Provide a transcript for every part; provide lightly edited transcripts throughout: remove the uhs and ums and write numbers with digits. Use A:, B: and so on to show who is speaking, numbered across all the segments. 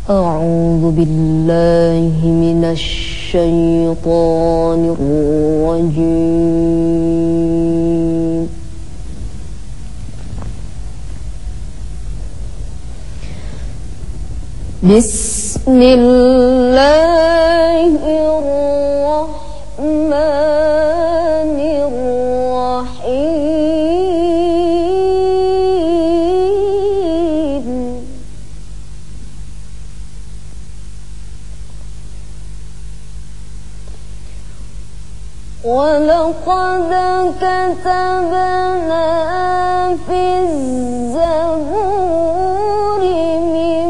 A: أعوذ بالله من الشيطان الرجيم. بسم الله الرحمن الرحيم. ولقد كتبنا في الزبور من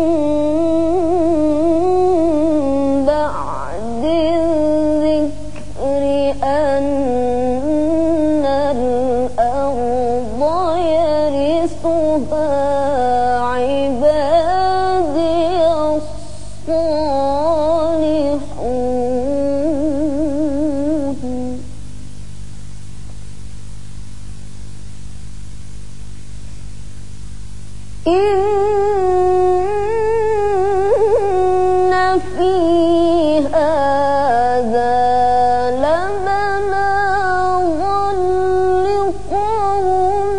A: بعد الذكر أن الأرض يرثها عبادي الصالحون. إن في هذا لبلاغا لقوم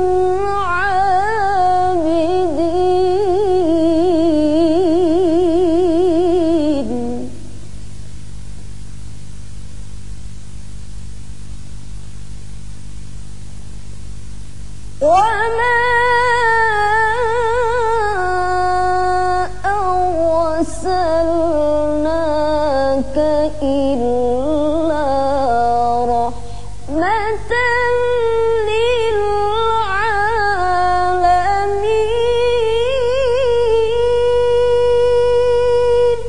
A: عابدين. وما أرسلناك إلا رحمة للعالمين.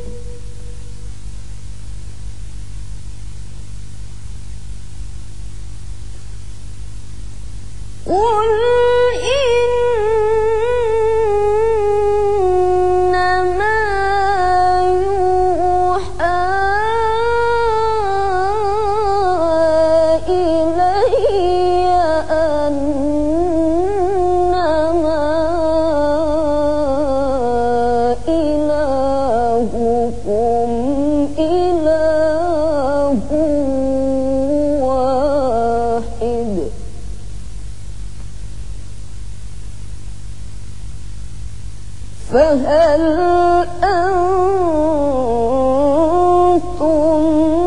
A: قل إنما يوحى إلي أنما إلهكم إله واحد. فهل أنتم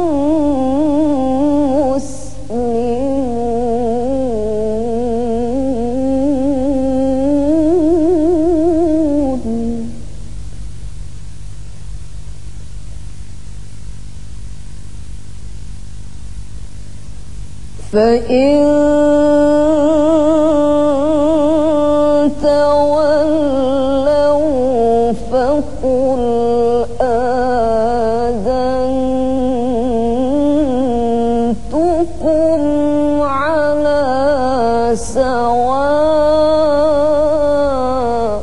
A: مسلمون؟ فإن تولوا فقل آذنتكم على سواء.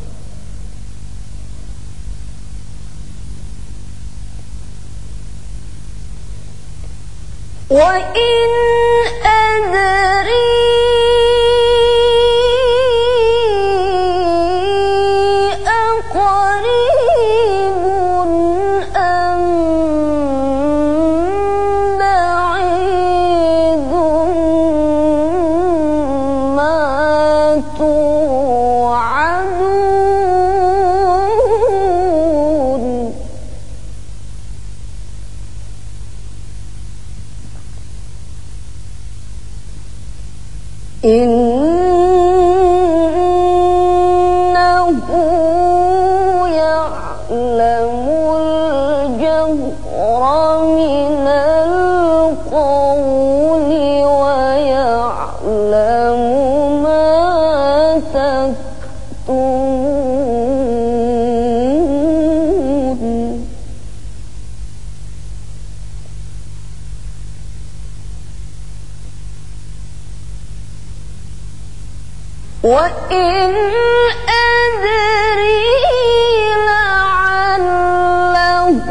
A: وإن أدري أقريب أم بعيد ما توعدون. إنه يعلم الجهر من القول ويعلم ما تكتمون. وإن أدري لعله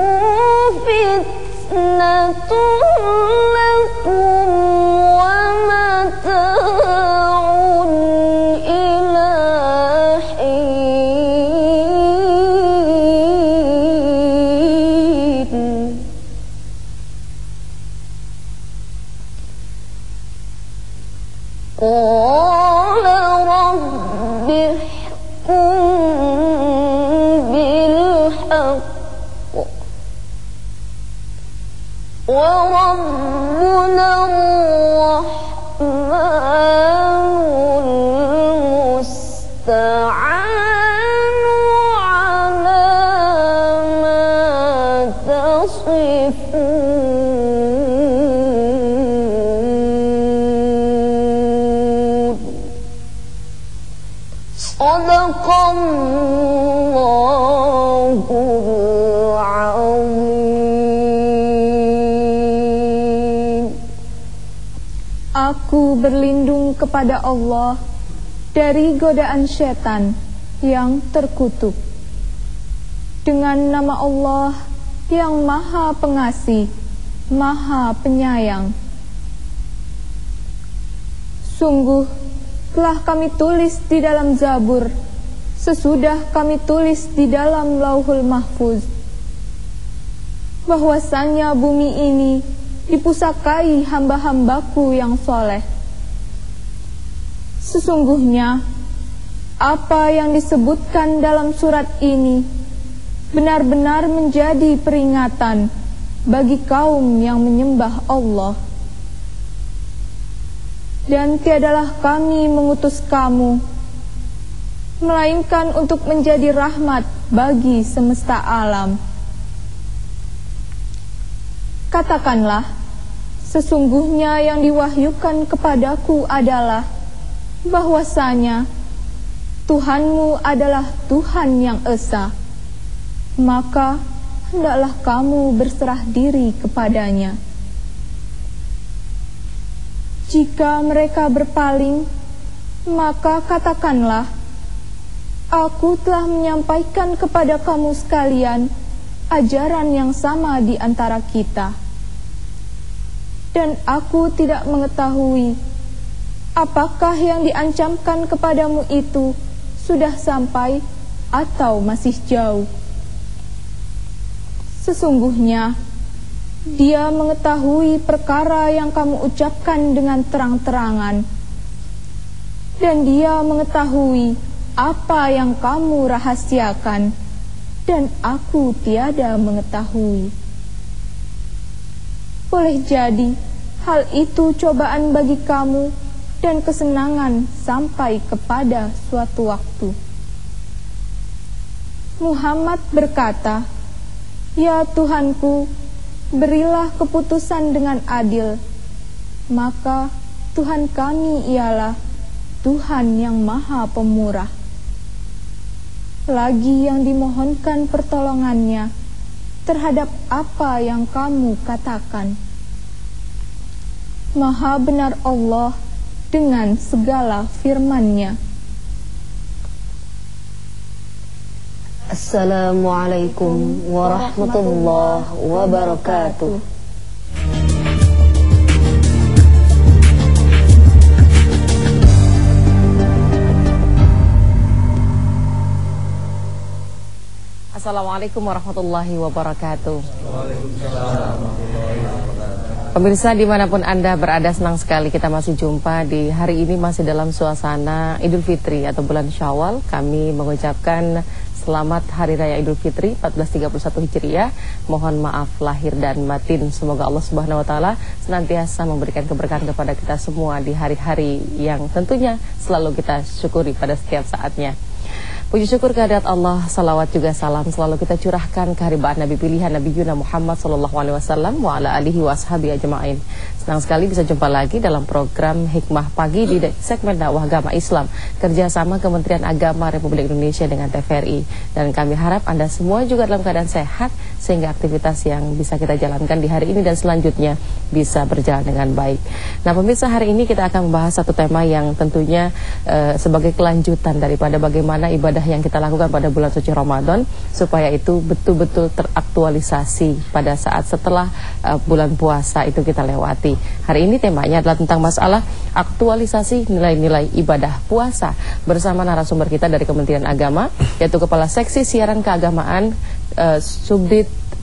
A: فتنة لكم ومتاع إلى حين. قال رب احكم بالحق وربنا الرحمن المستعان على ما تصفون صدق الله العظيم.
B: Aku berlindung kepada Allah dari godaan setan yang terkutuk. Dengan nama Allah yang Maha Pengasih, Maha Penyayang. Sungguh telah kami tulis di dalam Zabur, sesudah kami tulis di dalam Lauhul Mahfuz, bahwasanya bumi ini dipusakai hamba-hambaku yang soleh. Sesungguhnya apa yang disebutkan dalam surat ini benar-benar menjadi peringatan bagi kaum yang menyembah Allah. Dan tiadalah kami mengutus kamu melainkan untuk menjadi rahmat bagi semesta alam. Katakanlah, sesungguhnya yang diwahyukan kepadaku adalah bahwasanya Tuhanmu adalah Tuhan yang esa, maka hendaklah kamu berserah diri kepadanya. Jika mereka berpaling, maka katakanlah, aku telah menyampaikan kepada kamu sekalian ajaran yang sama di antara kita. Dan aku tidak mengetahui apakah yang diancamkan kepadamu itu sudah sampai atau masih jauh. Sesungguhnya Dia mengetahui perkara yang kamu ucapkan dengan terang-terangan, dan Dia mengetahui apa yang kamu rahasiakan, dan aku tiada mengetahui. Boleh jadi hal itu cobaan bagi kamu dan kesenangan sampai kepada suatu waktu. Muhammad berkata, "Ya Tuhanku, berilah keputusan dengan adil." Maka Tuhan kami ialah Tuhan yang Maha Pemurah. Lagi yang dimohonkan pertolongannya terhadap apa yang kamu katakan. Maha benar Allah dengan segala firman-Nya.
A: Assalamualaikum warahmatullahi wabarakatuh.
C: Assalamualaikum warahmatullahi wabarakatuh. Pemirsa dimanapun Anda berada, senang sekali kita masih jumpa di hari ini, masih dalam suasana Idul Fitri atau bulan Syawal. Kami mengucapkan selamat Hari Raya Idul Fitri 1431 Hijriah. Mohon maaf lahir dan batin. Semoga Allah Subhanahu wa taala senantiasa memberikan keberkahan kepada kita semua di hari-hari yang tentunya selalu kita syukuri pada setiap saatnya. Puji syukur kehadirat Allah, salawat juga salam selalu kita curahkan keharibaan Nabi pilihan Nabi Yuna Muhammad SAW wa ala alihi wa ashabi ajma'in. Senang sekali bisa jumpa lagi dalam program Hikmah Pagi di segmen dakwah agama Islam, kerjasama Kementerian Agama Republik Indonesia dengan TVRI. Dan kami harap Anda semua juga dalam keadaan sehat, sehingga aktivitas yang bisa kita jalankan di hari ini dan selanjutnya bisa berjalan dengan baik. Nah pemirsa, hari ini kita akan membahas satu tema yang tentunya sebagai kelanjutan daripada bagaimana ibadah yang kita lakukan pada bulan suci Ramadan, supaya itu betul-betul teraktualisasi pada saat setelah bulan puasa itu kita lewati. Hari ini temanya adalah tentang masalah aktualisasi nilai-nilai ibadah puasa, bersama narasumber kita dari Kementerian Agama, yaitu Kepala Seksi Siaran Keagamaan Subdit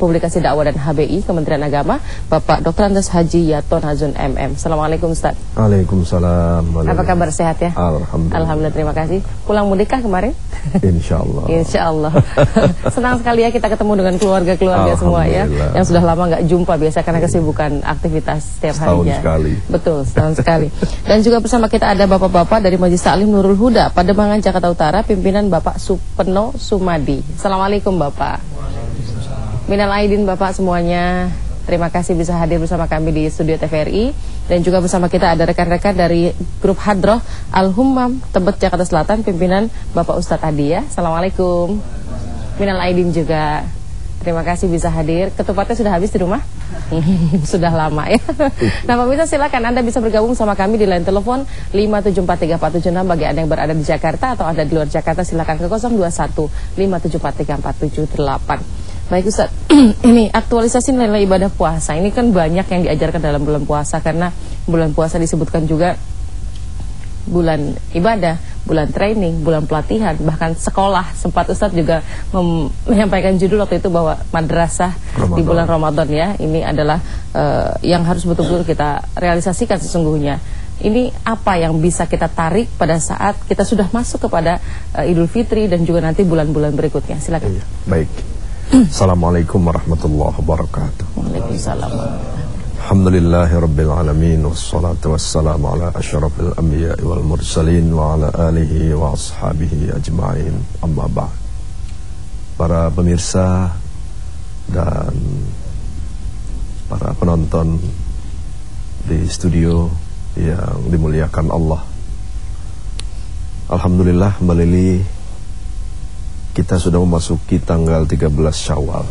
C: Publikasi Dakwah dan HBI Kementerian Agama, Bapak Dr. Andes Haji Yaton Hazun MM. Assalamualaikum Ustaz.
D: Waalaikumsalam.
C: Apa kabar, sehat ya?
D: Alhamdulillah.
C: Alhamdulillah, terima kasih. Pulang mudik kemarin?
D: Insyaallah.
C: Insyaallah. Senang sekali ya kita ketemu dengan keluarga-keluarga semua ya, yang sudah lama nggak jumpa biasa karena kesibukan aktivitas setiap harinya.
D: Setahun sekali.
C: Betul, setahun sekali. Dan juga bersama kita ada bapak-bapak dari Majelis Taklim Nurul Huda, Pademangan, Jakarta Utara, pimpinan Bapak Supeno Sumadi. Assalamualaikum Bapak. Minal aidin Bapak semuanya. Terima kasih bisa hadir bersama kami di studio TVRI. Dan juga bersama kita ada rekan-rekan dari grup Hadroh Al-Hummam Tebet Jakarta Selatan, pimpinan Bapak Ustadz Adi ya. Assalamualaikum. Minal aidin juga. Terima kasih bisa hadir. Ketupatnya sudah habis di rumah? Sudah lama ya. Nah pemirsa, silakan Anda bisa bergabung sama kami di line telepon 5743476 bagi Anda yang berada di Jakarta atau Anda di luar Jakarta, silakan ke 021 5743478. Baik Ustaz, ini aktualisasi nilai ibadah puasa. Ini kan banyak yang diajarkan dalam bulan puasa, karena bulan puasa disebutkan juga bulan ibadah, bulan training, bulan pelatihan, bahkan sekolah. Sempat Ustadz juga menyampaikan judul waktu itu bahwa madrasah Ramadan. Di bulan Ramadan ya. Ini adalah yang harus betul-betul kita realisasikan sesungguhnya. Ini apa yang bisa kita tarik pada saat kita sudah masuk kepada Idul Fitri dan juga nanti bulan-bulan berikutnya. Silakan.
D: Iya, baik. Assalamualaikum warahmatullahi wabarakatuh.
C: Waalaikumsalam.
D: Alhamdulillahirabbil alamin, wassalatu wassalamu ala asyrafil anbiya'i wal mursalin wa ala alihi wa ashabihi ajma'in. Amma ba'd. Para pemirsa dan para penonton di studio yang dimuliakan Allah, alhamdulillah kembali kita sudah memasuki tanggal 13 Syawal.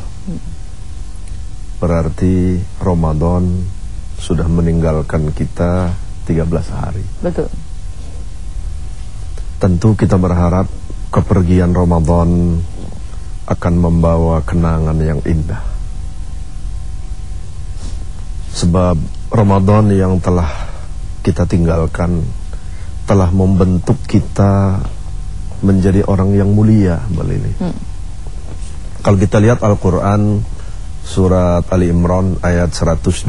D: Berarti Ramadan sudah meninggalkan kita 13 hari.
C: Betul.
D: Tentu kita berharap kepergian Ramadan akan membawa kenangan yang indah. Sebab Ramadan yang telah kita tinggalkan telah membentuk kita menjadi orang yang mulia, Mbak Lili. Kalau kita lihat Al-Quran Surat Ali Imran ayat 112.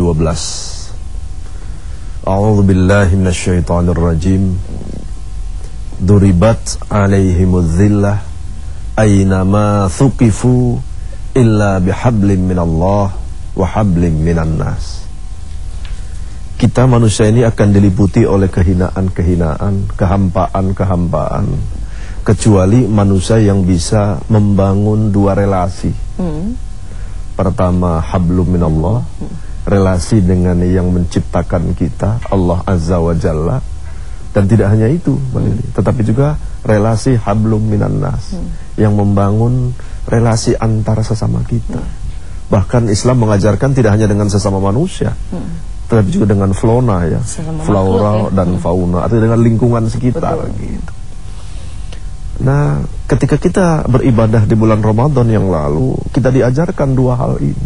D: A'udzu billahi minasyaitonir rajim. Duribat 'alaihimudz zillah aina ma thuqifu illa bihablim minallah wa hablim minan nas. Kita manusia ini akan diliputi oleh kehinaan-kehinaan, kehampaan-kehampaan, kecuali manusia yang bisa membangun dua relasi. Pertama, hablum minallah, relasi dengan yang menciptakan kita, Allah Azza wa Jalla. Dan tidak hanya itu, tetapi juga relasi hablum minan nas, yang membangun relasi antara sesama kita. Bahkan Islam mengajarkan tidak hanya dengan sesama manusia, tetapi juga dengan flora ya, flora dan fauna, atau dengan lingkungan sekitar gitu. Nah, ketika kita beribadah di bulan Ramadan yang lalu, kita diajarkan dua hal ini.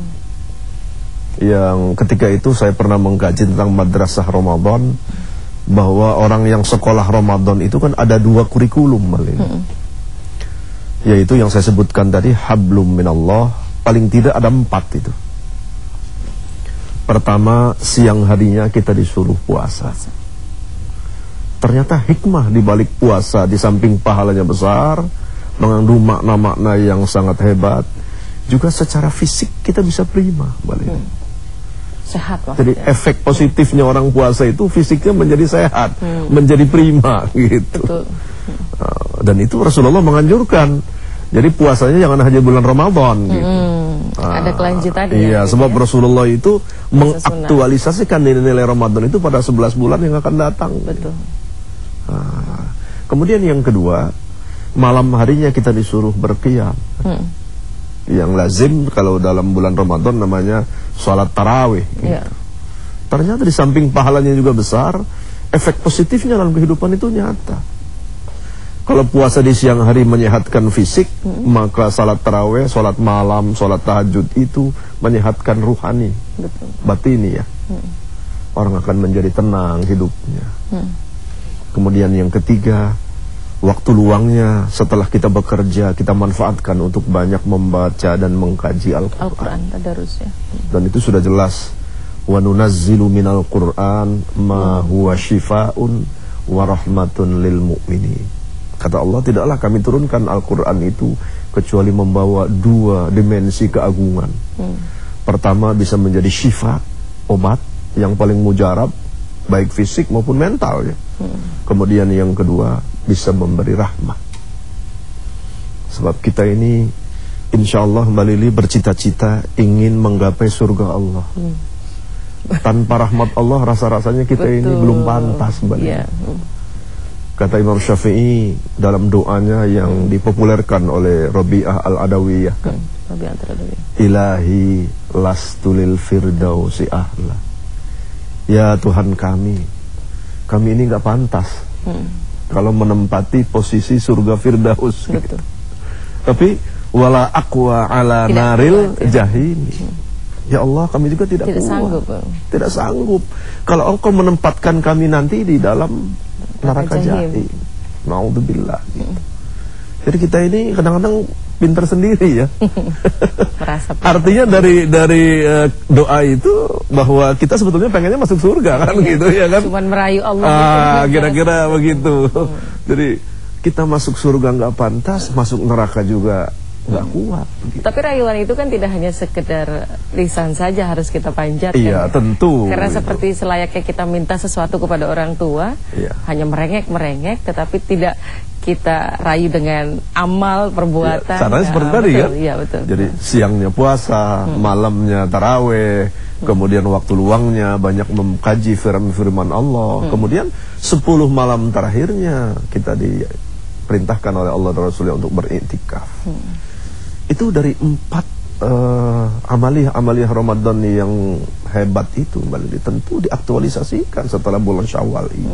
D: Yang ketika itu saya pernah mengkaji tentang madrasah Ramadan, bahwa orang yang sekolah Ramadan itu kan ada dua kurikulum, yaitu yang saya sebutkan tadi, hablum minallah, paling tidak ada 4 itu. Pertama, siang harinya kita disuruh puasa. Ternyata hikmah di balik puasa, di samping pahalanya besar, mengandung makna-makna yang sangat hebat, juga secara fisik kita bisa prima,
C: sehat maksudnya.
D: Jadi efek positifnya orang puasa itu fisiknya menjadi sehat, menjadi prima gitu.
C: Betul.
D: Dan itu Rasulullah menganjurkan. Jadi puasanya jangan hanya bulan Ramadan gitu.
C: Ada kelanjutannya.
D: Iya, sebab ya? Rasulullah itu mengaktualisasikan nilai-nilai Ramadan itu pada 11 bulan yang akan datang.
C: Betul.
D: Kemudian yang kedua, malam harinya kita disuruh berqiyam. Yang lazim kalau dalam bulan Ramadan namanya sholat tarawih gitu. Ternyata di samping pahalanya juga besar, efek positifnya dalam kehidupan itu nyata. Kalau puasa di siang hari menyehatkan fisik, maka salat tarawih, sholat malam, sholat tahajud itu menyehatkan ruhani.
C: Betul.
D: Batini ya. Orang akan menjadi tenang hidupnya. Kemudian yang ketiga, waktu luangnya setelah kita bekerja kita manfaatkan untuk banyak membaca dan mengkaji Al-Quran.
C: Tadarus ya.
D: Dan itu sudah jelas, wa nunazzilu minal Qur'an ma huwa shifaa'un wa rahmatun lil mu'minin. Kata Allah, tidaklah kami turunkan Al-Quran itu kecuali membawa dua dimensi keagungan. Pertama, bisa menjadi syifa, obat yang paling mujarab, baik fisik maupun mental ya. Kemudian yang kedua, bisa memberi rahmat. Sebab kita ini insya Allah Mbak Lili bercita-cita ingin menggapai surga Allah. Tanpa rahmat Allah rasa-rasanya kita ini belum pantas Mbak Lili. Kata Imam Syafi'i dalam doanya yang dipopulerkan oleh Rabi'ah Al-Adawiyah kan, Ilahi lastulil firdausi ahla. Ya Tuhan kami ini gak pantas kalau menempati posisi surga Firdaus gitu. Tapi wala aqwa ala naril jahimi. Ya Allah, kami juga tidak
C: sanggup.
D: Tidak sanggup kalau Engkau menempatkan kami nanti di dalam neraka jahim. Naudzubillah gitu. Jadi kita ini kadang-kadang pintar sendiri ya. Artinya dari doa itu bahwa kita sebetulnya pengennya masuk surga kan gitu ya kan.
C: Cuman merayu Allah.
D: Kira-kira begitu. Jadi kita masuk surga nggak pantas, masuk neraka juga nggak kuat. Gitu.
C: Tapi rayuan itu kan tidak hanya sekedar lisan saja harus kita panjatkan.
D: Iya, tentu.
C: Karena seperti selayaknya kita minta sesuatu kepada orang tua, hanya merengek-merengek, tetapi tidak kita rayu dengan amal perbuatan.
D: Caranya seperti tadi kan.
C: Iya, betul.
D: Jadi siangnya puasa, malamnya taraweh, kemudian waktu luangnya banyak mengkaji firman Allah, kemudian 10 malam terakhirnya kita diperintahkan oleh Allah dan Rasulnya untuk beriktikaf. Itu dari 4 amaliyah Ramadan yang hebat itu Mbak Lili, tentu diaktualisasikan setelah bulan Syawal ini.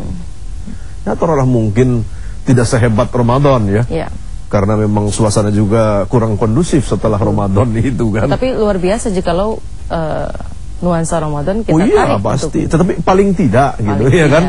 D: Ya taruhlah mungkin tidak sehebat Ramadan ya. Karena memang suasana juga kurang kondusif setelah Ramadan itu kan.
C: Tapi luar biasa jikalau nuansa Ramadan kita tarik
D: pasti. Tetapi paling tidak gitu ya kan.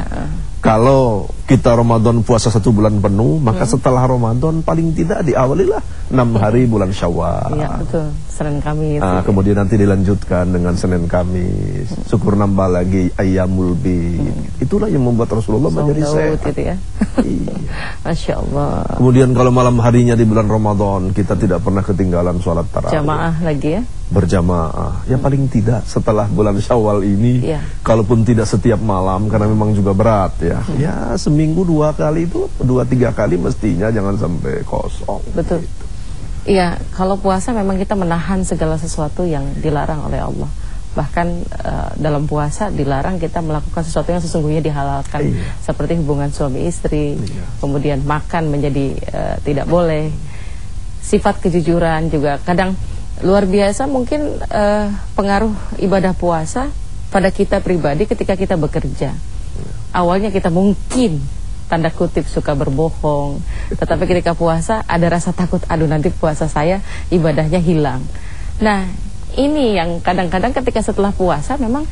D: Kalau kita Ramadan puasa 1 bulan penuh, maka setelah Ramadan paling tidak diawalilah 6 hari bulan Syawal.
C: Iya betul, Senin Kamis.
D: Kemudian nanti dilanjutkan dengan Senin Kamis, syukur nambah lagi Ayyamul Bid. Itulah yang membuat Rasulullah menjadi sehat.
C: Gitu ya.
D: Iya.
C: Masya Allah.
D: Kemudian kalau malam harinya di bulan Ramadan, kita tidak pernah ketinggalan sholat tarawih.
C: Jamaah lagi ya.
D: Berjamaah. Ya paling tidak setelah bulan Syawal ini, kalaupun tidak setiap malam karena memang juga berat ya. Ya seminggu 2 kali itu, 2-3 kali mestinya jangan sampai kosong.
C: Betul.
D: Gitu.
C: Iya, kalau puasa memang kita menahan segala sesuatu yang dilarang oleh Allah. Bahkan dalam puasa dilarang kita melakukan sesuatu yang sesungguhnya dihalalkan, seperti hubungan suami istri, kemudian makan menjadi tidak boleh. Sifat kejujuran juga kadang luar biasa mungkin pengaruh ibadah puasa pada kita pribadi ketika kita bekerja. Awalnya kita mungkin tanda kutip suka berbohong, tetapi ketika puasa ada rasa takut, aduh nanti puasa saya ibadahnya hilang. Nah ini yang kadang-kadang ketika setelah puasa memang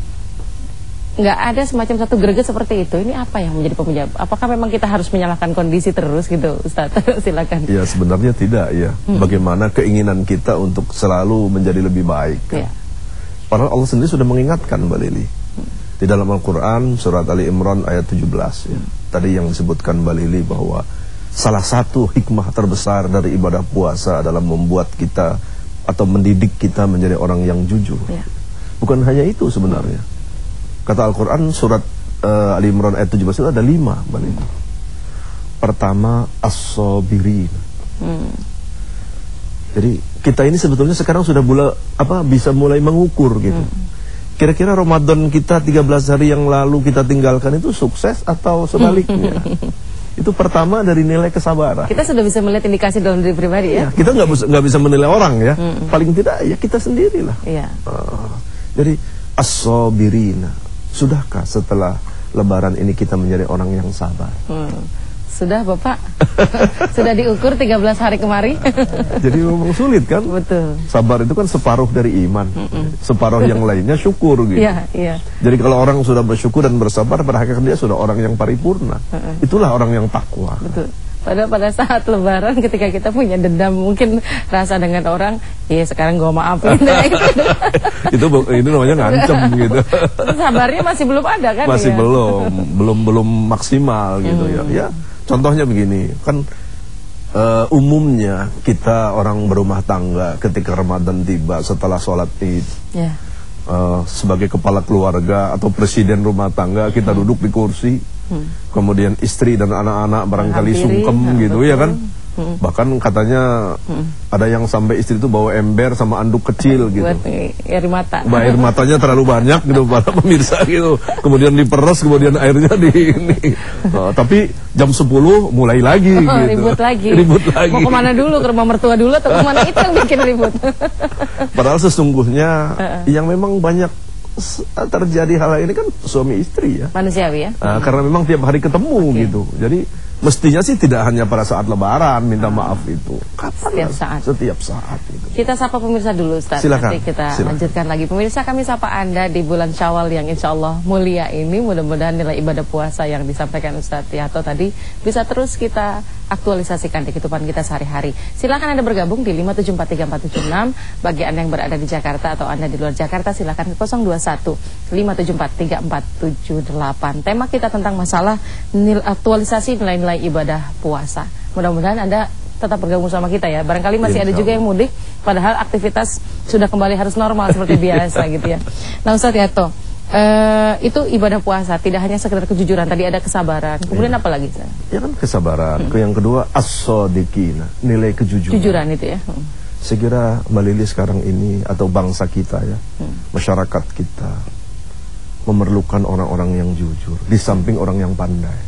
C: nggak ada semacam satu greget seperti itu. Ini apa yang menjadi penyebab? Apakah memang kita harus menyalahkan kondisi terus gitu, Ustaz? Silakan.
D: Ya sebenarnya tidak ya. Bagaimana keinginan kita untuk selalu menjadi lebih baik kan? Padahal Allah sendiri sudah mengingatkan Mbak Lili di dalam Al-Quran surat Ali Imran ayat 17 ya. Tadi yang disebutkan Mbak Lili bahwa salah satu hikmah terbesar dari ibadah puasa adalah membuat kita atau mendidik kita menjadi orang yang jujur. Bukan hanya itu sebenarnya. Kata Al-Quran surat Ali Imran ayat 17 itu ada 5 Mbak Lili. Pertama as-sabirin. Jadi kita ini sebetulnya sekarang sudah bisa mulai mengukur gitu. Kira-kira Ramadan kita 13 hari yang lalu kita tinggalkan itu sukses atau sebaliknya? Itu pertama dari nilai kesabaran.
C: Kita sudah bisa melihat indikasi dalam diri pribadi ya.
D: Kita nggak bisa menilai orang ya. Paling tidak ya kita sendirilah. Jadi as-sabirina. Sudahkah setelah Lebaran ini kita menjadi orang yang sabar?
C: Sudah Bapak. Sudah diukur 13 hari kemari.
D: Jadi memang sulit kan?
C: Betul.
D: Sabar itu kan separuh dari iman. Separuh yang lainnya syukur gitu.
C: Iya.
D: Jadi kalau orang sudah bersyukur dan bersabar, pada hakikatnya dia sudah orang yang paripurna. Itulah orang yang takwa.
C: Betul. Padahal pada saat lebaran ketika kita punya dendam mungkin rasa dengan orang, ya sekarang gue maafin.
D: Itu namanya ngancem gitu.
C: Sabarnya masih belum ada kan?
D: Masih
C: ya?
D: belum maksimal gitu ya. Ya, contohnya begini, kan umumnya kita orang berumah tangga ketika Ramadan tiba setelah sholat Id.
C: Ya.
D: Sebagai kepala keluarga atau presiden rumah tangga kita duduk di kursi, kemudian istri dan anak-anak barangkali sungkem gitu, ya kan? Bahkan katanya ada yang sampai istri itu bawa ember sama anduk kecil gitu.
C: Buat air mata.
D: Air matanya terlalu banyak gitu para pemirsa gitu. Kemudian diperes, kemudian airnya di ini. Tapi jam 10 mulai lagi gitu.
C: Ribut lagi. Mau kemana dulu? Ke rumah mertua dulu atau kemana? Itu yang bikin ribut.
D: Padahal sesungguhnya yang memang banyak terjadi hal ini kan suami istri ya.
C: Manusiawi ya.
D: Karena memang tiap hari ketemu gitu. Jadi mestinya sih tidak hanya pada saat lebaran minta maaf itu. Kapan setiap saat gitu.
C: Kita sapa pemirsa dulu Ustaz.
D: Silakan.
C: Nanti kita lanjutkan lagi. Pemirsa, kami sapa Anda di bulan Syawal yang insya Allah mulia ini. Mudah-mudahan nilai ibadah puasa yang disampaikan Ustaz Tiato tadi bisa terus kita aktualisasikan di kehidupan kita sehari-hari. Silakan Anda bergabung di 5743476. Bagi Anda yang berada di Jakarta atau Anda di luar Jakarta, silakan ke 021-574-3478. Tema kita tentang masalah aktualisasi nilai-nilai ibadah puasa. Mudah-mudahan Anda tetap bergabung sama kita ya. Barangkali masih ada juga yang mudik, padahal aktivitas sudah kembali harus normal seperti biasa gitu ya. Nah Ustaz Tiato, itu ibadah puasa tidak hanya sekedar kejujuran, tadi ada kesabaran, kemudian apa lagi?
D: Ya kan kesabaran. Yang kedua as-shadiqina, nilai kejujuran.
C: Kejujuran itu ya.
D: Saya kira Mbak Lili sekarang ini atau bangsa kita ya, masyarakat kita memerlukan orang-orang yang jujur di samping orang yang pandai.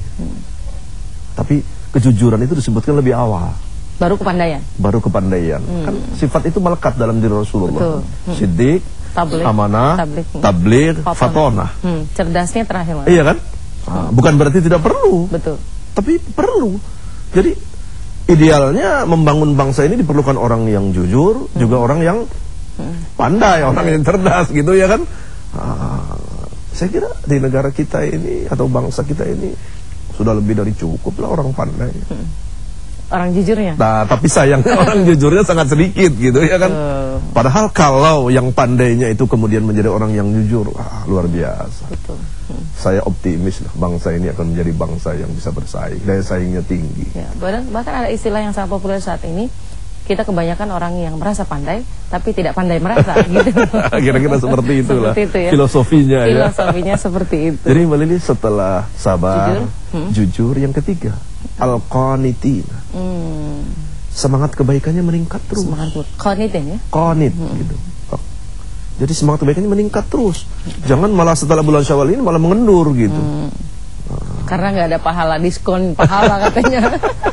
D: Tapi kejujuran itu disebutkan lebih awal.
C: Baru kepandaian.
D: Baru kepandaian. Kan sifat itu melekat dalam diri Rasulullah. Siddiq,
C: tabligh,
D: amanah, tabligh, fatonah.
C: Cerdasnya terakhir.
D: Iya kan? Bukan berarti tidak perlu.
C: Betul.
D: Tapi perlu. Jadi idealnya membangun bangsa ini diperlukan orang yang jujur, juga orang yang pandai, orang yang cerdas gitu ya kan? Saya kira di negara kita ini atau bangsa kita ini sudah lebih dari cukup lah orang pandai.
C: Orang jujurnya.
D: Nah, tapi sayangnya orang jujurnya sangat sedikit gitu ya kan. Padahal kalau yang pandainya itu kemudian menjadi orang yang jujur, luar biasa.
C: Betul.
D: Saya optimis lah bangsa ini akan menjadi bangsa yang bisa bersaing, daya saingnya tinggi.
C: Ya, bahkan ada istilah yang sangat populer saat ini. Kita kebanyakan orang yang merasa pandai, tapi tidak pandai merasa gitu.
D: Kira-kira seperti itulah.
C: Seperti itu ya.
D: Filosofinya ya.
C: Filosofinya seperti itu.
D: Jadi Mbak Lili setelah sabar, jujur, yang ketiga al-qanitina. Semangat kebaikannya meningkat terus.
C: Semangat qanitin ya.
D: Qanit gitu. Jadi semangat kebaikannya meningkat terus. Jangan malah setelah bulan Syawal ini malah mengendur gitu.
C: Karena nggak ada pahala, diskon pahala katanya.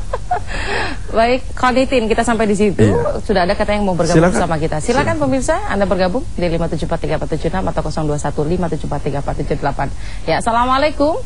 C: Baik, qanitin, kita sampai di situ. Iya. Sudah ada kata yang mau bergabung bersama kita. Silakan pemirsa, Anda bergabung di 5743476 atau 0215743478. Ya, assalamualaikum.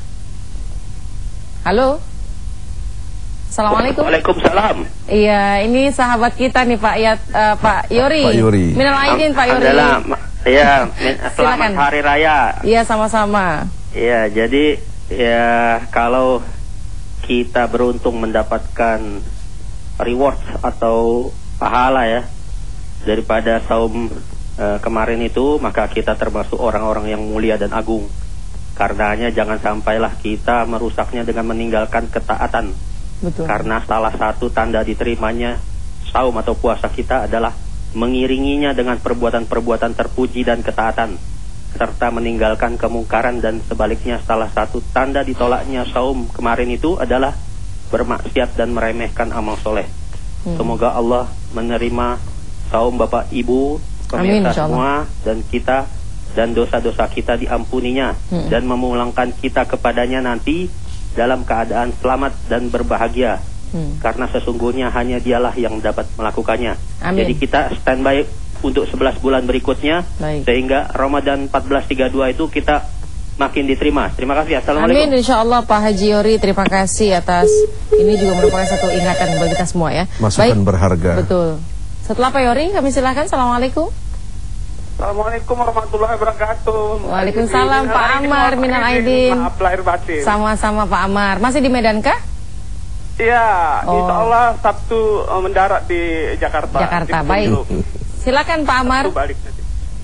C: Halo. Assalamualaikum.
E: Waalaikumsalam.
C: Iya, ini sahabat kita nih Pak Pak Yori.
D: Pak Yori.
C: Minal aidin Pak Yori.
E: Iya, selamat hari raya.
C: Iya, sama-sama.
E: Iya, jadi ya kalau kita beruntung mendapatkan reward atau pahala ya daripada saum kemarin itu, maka kita termasuk orang-orang yang mulia dan agung. Karenanya jangan sampailah kita merusaknya dengan meninggalkan ketaatan.
C: Betul.
E: Karena salah satu tanda diterimanya saum atau puasa kita adalah mengiringinya dengan perbuatan-perbuatan terpuji dan ketaatan, serta meninggalkan kemungkaran. Dan sebaliknya, salah satu tanda ditolaknya saum kemarin itu adalah bermaksiat dan meremehkan amal soleh. Semoga Allah menerima saum Bapak Ibu pemirsa semua, dan kita dan dosa-dosa kita diampuninya, dan memulangkan kita kepadanya nanti dalam keadaan selamat dan berbahagia. Karena sesungguhnya hanya dialah yang dapat melakukannya.
C: Amin.
E: Jadi kita standby untuk 11 bulan berikutnya. Baik. Sehingga Ramadan 1432 itu kita makin diterima. Terima kasih. Assalamualaikum.
C: Amin, insyaallah Pak Haji Yori, terima kasih atas ini juga merupakan satu ingatan bagi kita semua ya.
D: Masukan berharga.
C: Betul. Setelah Pak Yori kami silakan. Assalamualaikum.
F: Assalamualaikum warahmatullahi wabarakatuh.
C: Waalaikumsalam Pak Amar minal aidin.
F: Maaf lahir batin.
C: Sama-sama Pak Amar. Masih di Medan kah?
F: Iya,
C: Oh.
F: insya Allah Sabtu mendarat di Jakarta.
C: Jakarta,
F: Di
C: baik.
F: Petunjuk.
C: Silakan Pak Amar.
F: Sabtu balik nanti.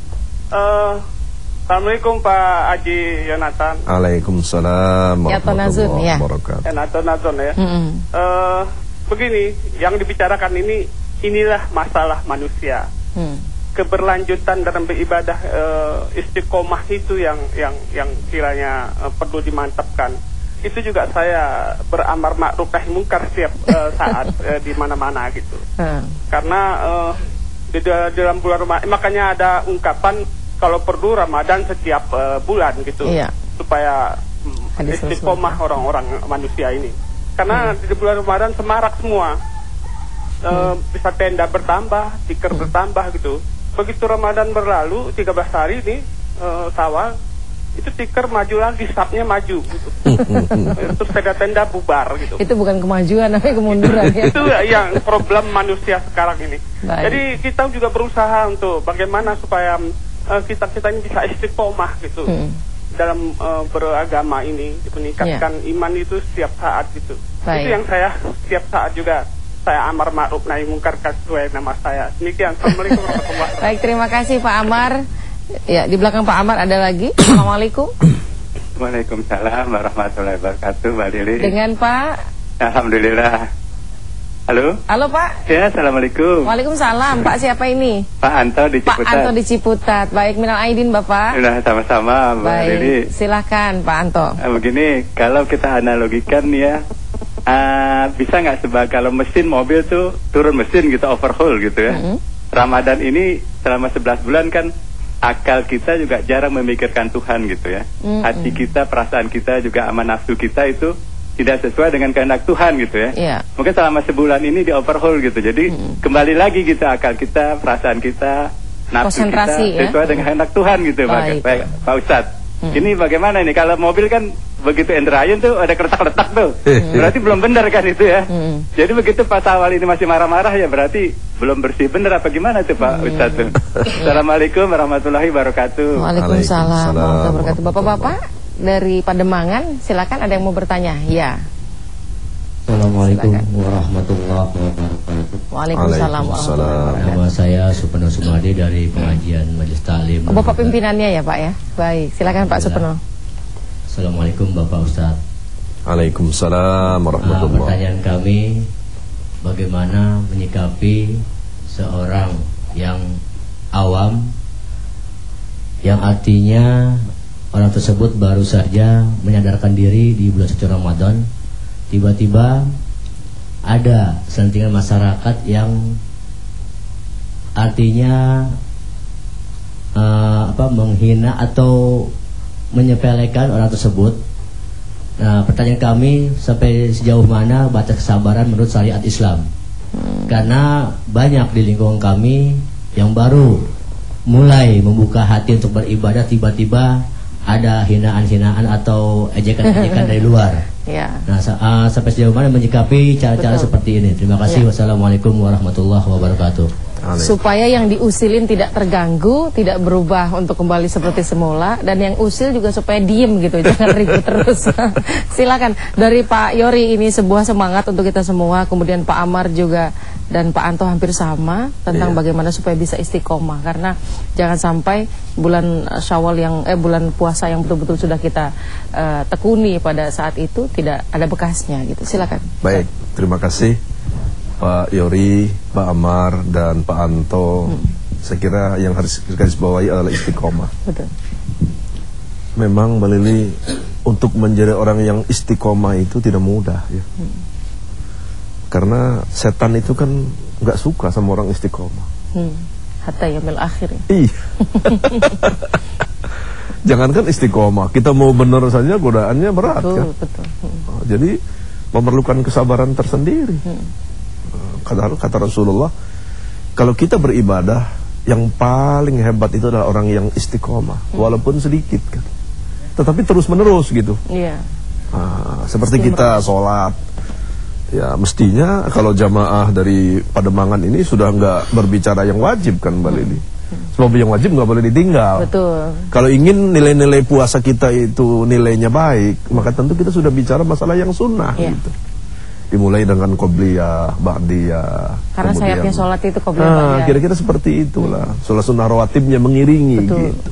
F: Assalamualaikum Pak Haji Yonatan.
D: Waalaikumsalam
C: Ya, Tonazun,
D: warahmatullahi
C: ya.
D: wabarakatuh.
F: Nazon ya.
C: Mm-mm.
F: Begini, yang dibicarakan inilah masalah manusia.
C: Hmm.
F: Keberlanjutan dalam beribadah, istiqomah itu yang kiranya perlu dimantapkan. Itu juga saya beramar ma'ruf nahi munkar setiap saat di mana-mana gitu. Karena di dalam bulan Ramadan, makanya ada ungkapan kalau perlu Ramadan setiap bulan gitu,
C: Iya.
F: supaya
C: Hadis
F: istiqomah orang-orang manusia ini. Karena di bulan Ramadan semarak semua, bisa tenda bertambah, tikar bertambah gitu. Begitu Ramadan berlalu 13 hari ini, Syawal, itu tikar maju lagi, sapnya maju gitu. Terus tenda-tenda bubar gitu.
C: Itu bukan kemajuan, tapi kemunduran ya.
F: Itu yang problem manusia sekarang ini.
C: Baik.
F: Jadi kita juga berusaha untuk bagaimana supaya kita ini bisa istiqomah gitu dalam beragama ini, meningkatkan iman itu setiap saat gitu.
C: Baik.
F: Itu yang saya setiap saat juga saya amar ma'ruf nahi munkar sesuai nama saya. Demikian. Assalamualaikum warahmatullahi wabarakatuh.
C: Baik, terima kasih Pak Amar. Ya, di belakang Pak Amar ada lagi. Assalamualaikum.
G: Waalaikumsalam warahmatullahi wabarakatuh, Mbak Lili.
C: Dengan Pak.
G: Alhamdulillah. Halo?
C: Halo Pak.
G: Ya, Assalamualaikum.
C: Waalaikumsalam. Pak siapa ini?
G: Pak Anto di
C: Pak
G: Ciputat.
C: Anto di Ciputat. Baik, minal aidin Bapak.
G: Sudah sama-sama, Mbak Lili.
C: Baik, silahkan Pak Anto.
G: Begini, kalau kita analogikan ya, bisa nggak kalau mesin mobil tuh turun mesin gitu, overhaul gitu ya. Ramadan ini selama 11 bulan kan akal kita juga jarang memikirkan Tuhan gitu ya. Hati kita, perasaan kita juga sama nafsu kita itu tidak sesuai dengan kehendak Tuhan gitu ya.
C: Iya.
G: Mungkin selama sebulan ini di overhaul gitu. Jadi kembali lagi gitu akal kita, perasaan kita, nafsu
C: Konsentrasi,
G: kita
C: ya.
G: sesuai dengan kehendak Tuhan gitu,
C: Baik.
G: Pak Ustadz. Ini bagaimana ini kalau mobil kan begitu endrayun tuh ada kertak-letak tuh. Berarti belum benar kan itu ya. Jadi begitu Pak Sawal ini masih marah-marah ya berarti belum bersih benar apa gimana tuh Pak Ustadz tuh. Assalamualaikum warahmatullahi wabarakatuh.
C: Waalaikumsalam warahmatullahi wabarakatuh. Bapak-bapak dari Pademangan, silakan ada yang mau bertanya. Ya.
H: Assalamualaikum
C: Silakan.
H: warahmatullahi wabarakatuh.
C: Waalaikumsalam warahmatullahi wabarakatuh.
H: Nama saya Supeno Sumadi dari pengajian Majelis Taklim.
C: Oh, Bapak pimpinannya ya Pak ya. Baik, silakan Pak Supeno.
H: Assalamualaikum Bapak Ustadz.
D: Waalaikumsalam warahmatullahi
H: Pertanyaan kami, bagaimana menyikapi seorang yang awam, yang artinya orang tersebut baru saja menyadarkan diri di bulan suci Ramadan, tiba-tiba ada selentingan masyarakat yang artinya menghina atau menyepelekan orang tersebut. Nah, pertanyaan kami sampai sejauh mana batas kesabaran menurut syariat Islam? Karena banyak di lingkungan kami yang baru mulai membuka hati untuk beribadah, tiba-tiba ada hinaan-hinaan atau ejekan-ejekan dari luar.
C: Ya.
H: Nah, sampai sejauh mana menyikapi cara-cara
C: Betul.
H: seperti ini? Terima kasih. Wassalamualaikum warahmatullahi wabarakatuh.
C: Supaya yang diusilin tidak terganggu, tidak berubah untuk kembali seperti semula, dan yang usil juga supaya diem gitu, jangan ribut terus. Silakan dari Pak Yori, ini sebuah semangat untuk kita semua. Kemudian Pak Amar juga dan Pak Anto hampir sama tentang bagaimana supaya bisa istiqomah, karena jangan sampai bulan Syawal bulan puasa yang betul-betul sudah kita tekuni pada saat itu tidak ada bekasnya gitu. Silakan.
D: Baik, terima kasih Pak Yori, Pak Amar, dan Pak Anto. Saya kira yang harus garis bawahi adalah istiqomah.
C: Betul.
D: Memang Mbak Lili, untuk menjadi orang yang istiqomah itu tidak mudah ya. Karena setan itu kan nggak suka sama orang istiqomah.
C: Hatta yaumil akhir ya.
D: Ih. Jangankan istiqomah, kita mau benar saja godaannya berat kan.
C: Betul.
D: Jadi memerlukan kesabaran tersendiri. Kata Rasulullah, kalau kita beribadah, yang paling hebat itu adalah orang yang istiqomah, walaupun sedikit kan, tetapi terus menerus gitu.
C: Iya.
D: Seperti kita sholat, ya mestinya kalau jamaah dari Pademangan ini sudah nggak berbicara yang wajib kan Mbak Lili. Sebab yang wajib nggak boleh ditinggal.
C: Betul.
D: Kalau ingin nilai-nilai puasa kita itu nilainya baik, maka tentu kita sudah bicara masalah yang sunnah gitu. dimulai dengan qobliyah, ba'diyah.
C: Karena
D: kemudian-
C: sayapnya sholat itu qobliyah, ba'diyah.
D: kira-kira seperti itulah. Sholat sunnah rawatibnya mengiringi
C: Betul.
D: gitu.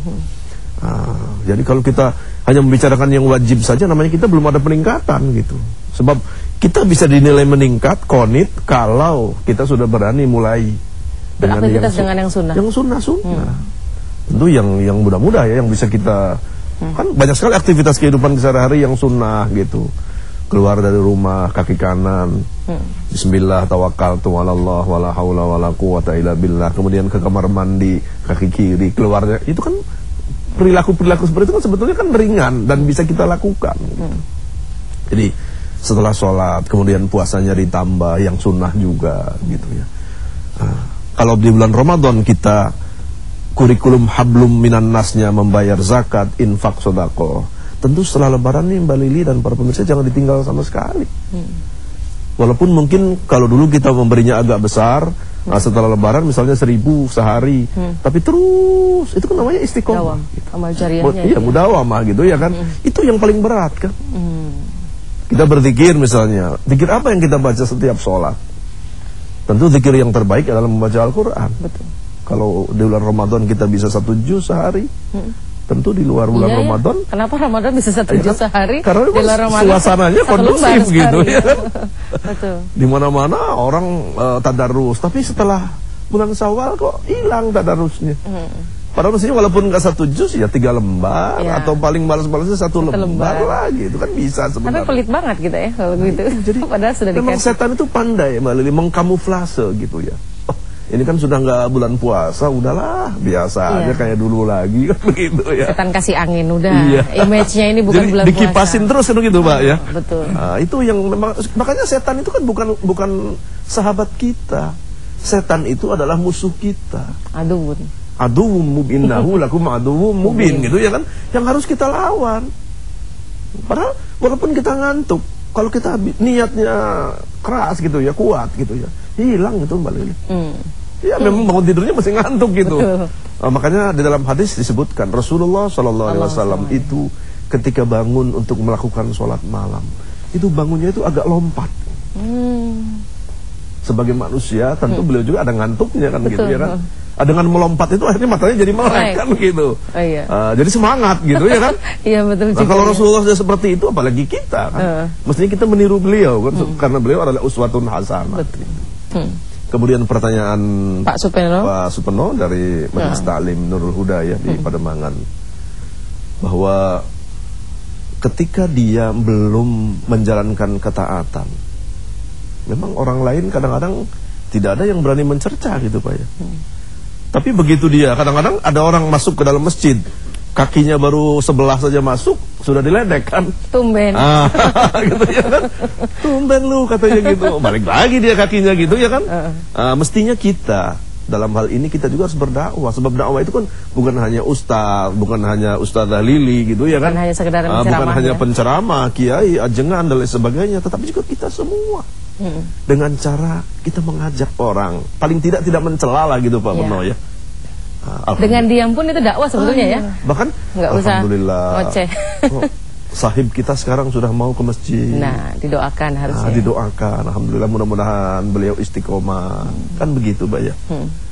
D: Jadi kalau kita hanya membicarakan yang wajib saja, namanya kita belum ada peningkatan gitu. Sebab kita bisa dinilai meningkat, konit, kalau kita sudah berani mulai
C: Beraktivitas dengan yang sunnah.
D: Yang sunnah. Tentu yang mudah-mudah ya, yang bisa kita kan banyak sekali aktivitas kehidupan sehari-hari yang sunnah gitu. Keluar dari rumah kaki kanan, bismillah tawakkaltu 'alallah wala haula wala quwata illa billah. Kemudian ke kamar mandi kaki kiri, keluarnya itu kan perilaku-perilaku seperti itu kan sebetulnya kan ringan dan bisa kita lakukan gitu. Jadi setelah sholat kemudian puasanya ditambah yang sunnah juga gitu ya. Kalau di bulan Ramadan kita kurikulum hablum minan nasnya membayar zakat, infak, sedekah, tentu setelah lebaran nih Mbak Lili dan para pemirsa jangan ditinggal sama sekali. Walaupun mungkin kalau dulu kita memberinya agak besar, setelah lebaran misalnya 1.000 sehari, tapi terus itu kan namanya istiqomah gitu.
C: Amal jariahnya.
D: Iya, mudawamah gitu ya kan. Itu yang paling berat kan. Kita berzikir misalnya, zikir apa yang kita baca setiap sholat? Tentu zikir yang terbaik adalah membaca Al-Quran.
C: Betul.
D: Kalau di bulan Ramadan kita bisa 1 juz sehari, tentu di luar bulan Ramadan.
C: Kenapa Ramadan bisa 1 juz sehari?
D: Karena
C: di luar Ramadan
D: suasananya kondusif gitu ya.
C: Betul.
D: Di mana-mana orang tadarus, tapi setelah bulan Syawal kok hilang tadarusnya. Padahal mestinya walaupun nggak 1 juz ya 3 lembar atau paling malas-malasnya 1 lembar lagi, itu kan bisa sebenarnya.
C: Tapi pelit banget kita ya kalau gitu.
D: Jadi
C: padahal sudah
D: memang
C: dikasih.
D: setan itu pandai Mbak Lili mengkamuflase gitu ya. Oh, ini kan sudah nggak bulan puasa, udahlah biasa aja kayak dulu lagi kan begitu ya.
C: Setan kasih angin udah. Image-nya ini bukan
D: jadi
C: bulan puasa.
D: dikipasin terus kan gitu Pak ya.
C: Betul.
D: Nah, itu yang memang makanya setan itu kan bukan sahabat kita. Setan itu adalah musuh kita. Aduwwum mubinnahu lakum aduwwum mubin gitu ya kan, yang harus kita lawan. Padahal walaupun kita ngantuk, kalau kita niatnya keras gitu ya, kuat gitu ya, hilang itu Mbak Lili. Ya memang bangun tidurnya masih ngantuk gitu. Makanya di dalam hadis disebutkan Rasulullah SAW itu ketika bangun untuk melakukan sholat malam, itu bangunnya itu agak lompat. Sebagai manusia tentu beliau juga ada ngantuknya kan. Betul. Gitu ya kan. Dengan melompat itu akhirnya matanya jadi melek kan gitu. Jadi semangat gitu ya kan.
C: Iya betul.
D: Nah, kalau Rasulullah sudah seperti itu apalagi kita kan. Mestinya kita meniru beliau kan, karena beliau adalah uswatun hasanah. Kemudian pertanyaan
C: Pak
D: Supeno dari Majelis Ta'lim Nurul Huda ya di Pademangan, bahwa ketika dia belum menjalankan ketaatan, memang orang lain kadang-kadang tidak ada yang berani mencerca gitu Pak ya. Tapi begitu dia, kadang-kadang ada orang masuk ke dalam masjid, kakinya baru sebelah saja masuk, sudah diledek kan.
C: Tumben.
D: Gitu ya kan. Tumben lu katanya gitu. Balik lagi dia kakinya gitu ya kan. Mestinya kita dalam hal ini kita juga harus berdakwah. Sebab dakwah itu kan bukan hanya ustaz, bukan hanya ustazah Lili gitu ya kan.
C: Bukan hanya sekedar penceramah.
D: Bukan hanya penceramah, kiai, ajengan dan lain sebagainya, tetapi juga kita semua. Dengan cara kita mengajak orang, paling tidak mencela lah gitu Pak Purno ya.
C: Dengan diam pun itu dakwah sebetulnya ya.
D: Bahkan
C: nggak usah
D: alhamdulillah
C: ngoceh.
D: Sahib kita sekarang sudah mau ke masjid.
C: Nah, didoakan harusnya.
D: Didoakan, alhamdulillah, mudah-mudahan beliau istiqomah. Kan begitu Pak ya.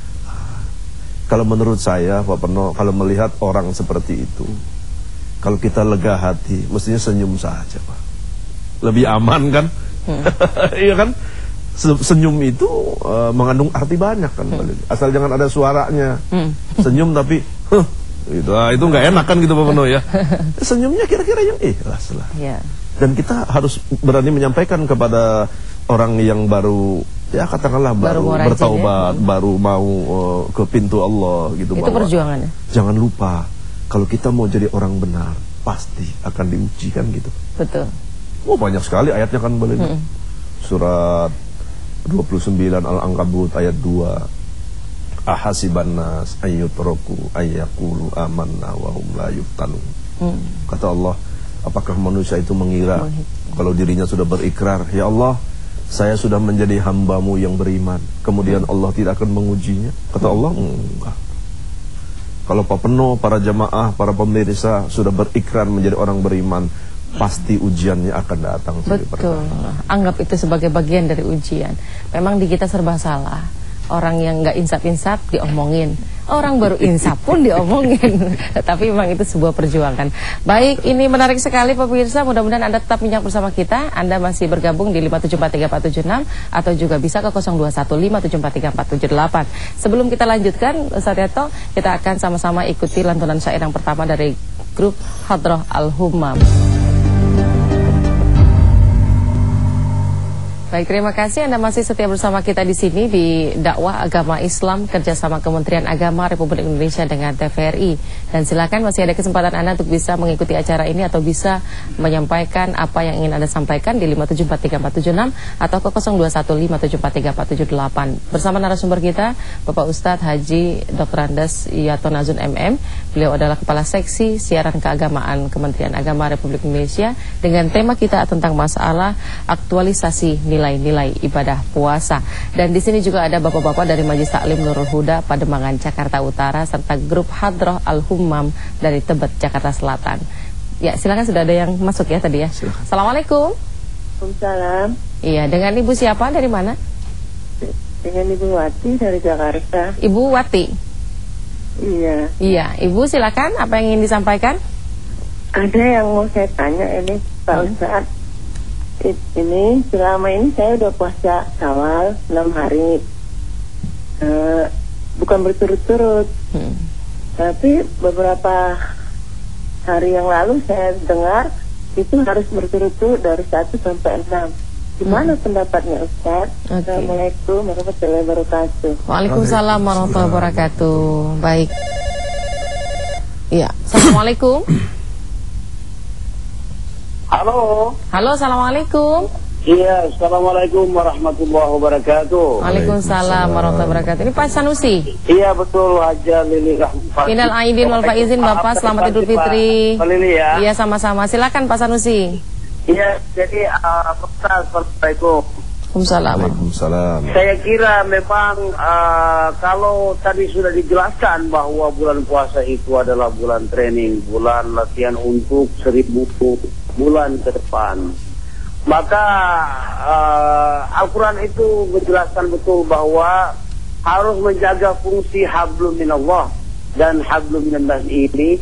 D: Kalau menurut saya Pak Purno, kalau melihat orang seperti itu, kalau kita lega hati, mestinya senyum saja Pak. Lebih aman kan? Iya kan? Senyum itu mengandung arti banyak kan, asal jangan ada suaranya. Senyum tapi itu nggak enak kan gitu Pak Purno ya. Senyumnya kira-kira yang ikhlas lah. Dan kita harus berani menyampaikan kepada orang yang baru ya katakanlah baru bertaubat, baru mau ke pintu Allah gitu.
C: Itu perjuangannya.
D: Jangan lupa kalau kita mau jadi orang benar pasti akan diuji kan gitu.
C: Betul.
D: Banyak sekali ayatnya kan boleh. Surat 29 Al-Ankabut ayat 2. Ahasiban nas ayyutraku ayyaqulu amanna wa hum la yuftanun. Kata Allah, apakah manusia itu mengira kalau dirinya sudah berikrar, ya Allah, saya sudah menjadi hambamu yang beriman, kemudian Allah tidak akan mengujinya? Kata Allah, enggak. Kalau Pak Purno, para jamaah, para pemirsa sudah berikrar menjadi orang beriman, pasti ujiannya akan datang.
C: Betul. Anggap itu sebagai bagian dari ujian. Memang di kita serba salah. Orang yang nggak insaf-insaf diomongin, orang baru insaf pun diomongin. Tapi memang itu sebuah perjuangan. Baik, ini menarik sekali pemirsa. Mudah-mudahan Anda tetap menyimak bersama kita. Anda masih bergabung di 5743476 atau juga bisa ke 0215743478. Sebelum kita lanjutkan, Ustaz Yato, kita akan sama-sama ikuti lantunan syair yang pertama dari grup Hadroh Al-Hummam. Baik, terima kasih Anda masih setia bersama kita di sini di Dakwah Agama Islam kerjasama Kementerian Agama Republik Indonesia dengan TVRI. Dan silakan masih ada kesempatan Anda untuk bisa mengikuti acara ini atau bisa menyampaikan apa yang ingin Anda sampaikan di 5743476 atau ke 0215743478. Bersama narasumber kita Bapak Ustadz Haji Dr. Andes Yato Nazun MM. Beliau adalah Kepala Seksi Siaran Keagamaan Kementerian Agama Republik Indonesia dengan tema kita tentang masalah aktualisasi nilai-nilai ibadah puasa. Dan di sini juga ada bapak-bapak dari Majelis Taklim Nurul Huda Pademangan Jakarta Utara serta grup Hadroh Al-Hummam dari Tebet Jakarta Selatan. Ya, silakan, sudah ada yang masuk ya tadi ya. Silakan. Assalamualaikum.
I: Waalaikumsalam.
C: Iya, dengan Ibu siapa, dari mana?
I: Dengan Ibu Wati dari Jakarta.
C: Ibu Wati.
I: Iya.
C: Iya, Ibu silakan, apa yang ingin disampaikan?
I: Ada yang mau saya tanya ini Pak Ustadz. Ini selama ini saya udah puasa Syawal 6 hari, bukan berturut-turut, tapi beberapa hari yang lalu saya dengar itu harus berturut-turut dari 1 sampai 6. Gimana pendapatnya Ustaz? Assalamualaikum warahmatullahi wabarakatuh.
C: Waalaikumsalam warahmatullahi wabarakatuh. Baik. Iya, Assalamualaikum.
J: Halo.
C: Halo, Assalamualaikum.
J: Iya, Assalamualaikum warahmatullahi wabarakatuh.
C: Waalaikumsalam warahmatullahi wabarakatuh. Ini Pak Sanusi.
J: Iya, betul, Haja Lili Rahmat.
C: Minal aidin wal faizin Bapak, selamat Idul Fitri.
J: Pak Lili ya.
C: Iya, sama-sama. Silakan Pak Sanusi.
J: Iya, jadi Assalamualaikum.
C: Waalaikumsalam.
J: Saya kira memang kalau tadi sudah dijelaskan bahwa bulan puasa itu adalah bulan training, bulan latihan untuk 1000 bulan ke depan. Maka Al-Quran itu menjelaskan betul bahwa harus menjaga fungsi hablum minallah dan hablum minannas ini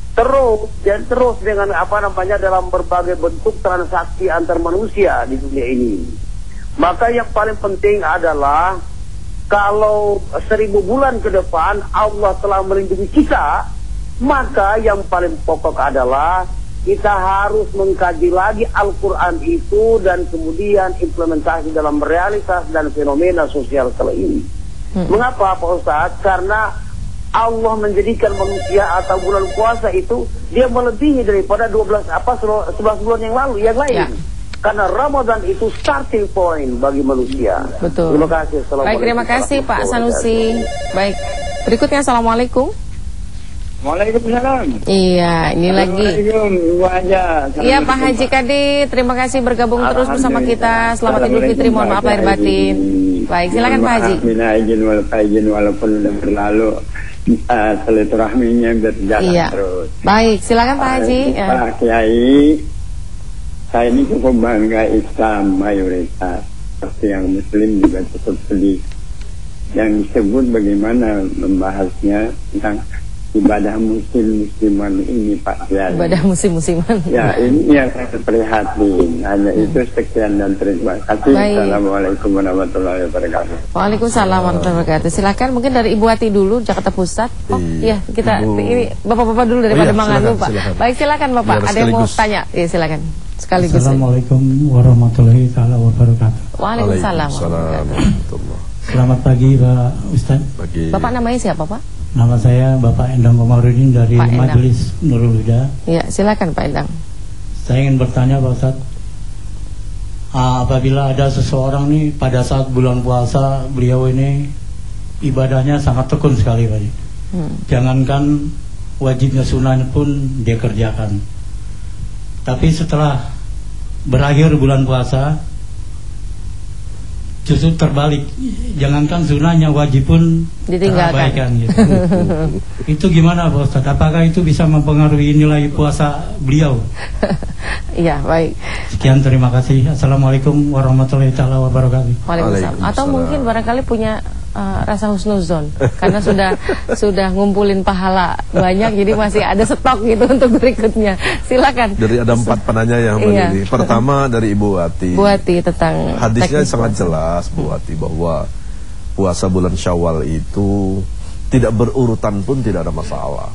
J: terus dengan dalam berbagai bentuk transaksi antar manusia di dunia ini. Maka yang paling penting adalah kalau 1000 bulan ke depan Allah telah melindungi kita, maka yang paling pokok adalah kita harus mengkaji lagi Al-Quran itu dan kemudian implementasi dalam realitas dan fenomena sosial kali ini. Mengapa Pak Ustadz? Karena Allah menjadikan manusia atau bulan puasa itu dia melebihi daripada 11 bulan yang lain. Ya. Karena Ramadan itu starting point bagi manusia.
C: Betul.
J: Terima kasih.
C: Baik, terima kasih Pak Sanusi. Baik, berikutnya Assalamualaikum.
J: Waalaikumsalam.
C: Iya, ini lagi. Iya, Pak Haji Kadi, terima kasih bergabung terus bersama kita. Selamat Idul Fitri, mohon maaf lahir batin. Baik, silakan Pak Haji.
K: Minal aidin wal faizin walaupun sudah berlalu, silaturahminya berjalan terus.
C: Baik, silakan Pak Haji.
K: Pak Kiai, saya ini cukup bangga Islam mayoritas, seperti yang Muslim juga cukup sedih. Yang disebut bagaimana membahasnya tentang ibadah musliman ini Pak Kiai.
C: Ibadah musliman.
K: Ya, ini yang saya prihatin. Hanya itu, sekian dan terima kasih. Assalamualaikum warahmatullahi wabarakatuh.
C: Waalaikumsalam warahmatullahi wabarakatuh. Silakan mungkin dari Ibu Wati dulu, Jakarta Pusat. Oh iya, kita ini bapak-bapak dulu daripada mangan lupa. Baik, silakan Bapak. Ada yang mau tanya? Iya, silakan. Sekaligus.
L: Assalamualaikum warahmatullahi wabarakatuh.
C: Waalaikumsalam.
L: Selamat pagi Pak Ustaz.
C: Bapak namanya siapa Pak?
L: Nama saya Bapak Endang Komarudin dari Majelis Nurul Huda.
C: Iya, silakan Pak Endang.
L: Saya ingin bertanya Pak Ustaz, apabila ada seseorang nih pada saat bulan puasa, beliau ini ibadahnya sangat tekun sekali Pak. Jangankan wajibnya sunnah pun dia kerjakan. Tapi setelah berakhir bulan puasa, justru terbalik. Jangankan sunahnya, wajib pun
C: ditinggalkan.
L: terabaikan gitu. Itu gimana Pak Ustadz? Apakah itu bisa mempengaruhi nilai puasa beliau?
C: Iya, baik.
L: Sekian, terima kasih. Assalamualaikum warahmatullahi taala wabarakatuh.
C: Waalaikumsalam. Atau mungkin barangkali punya rasa husnuzon karena sudah ngumpulin pahala banyak, jadi masih ada stok gitu untuk berikutnya. Silakan.
D: Jadi ada 4 penanya yang
C: Iya.
D: ini. Pertama dari Ibu Wati.
C: Bu Wati tentang
D: hadisnya
C: teknis
D: sangat
C: puasa.
D: jelas Bu Wati, bahwa puasa bulan Syawal itu tidak berurutan pun tidak ada masalah.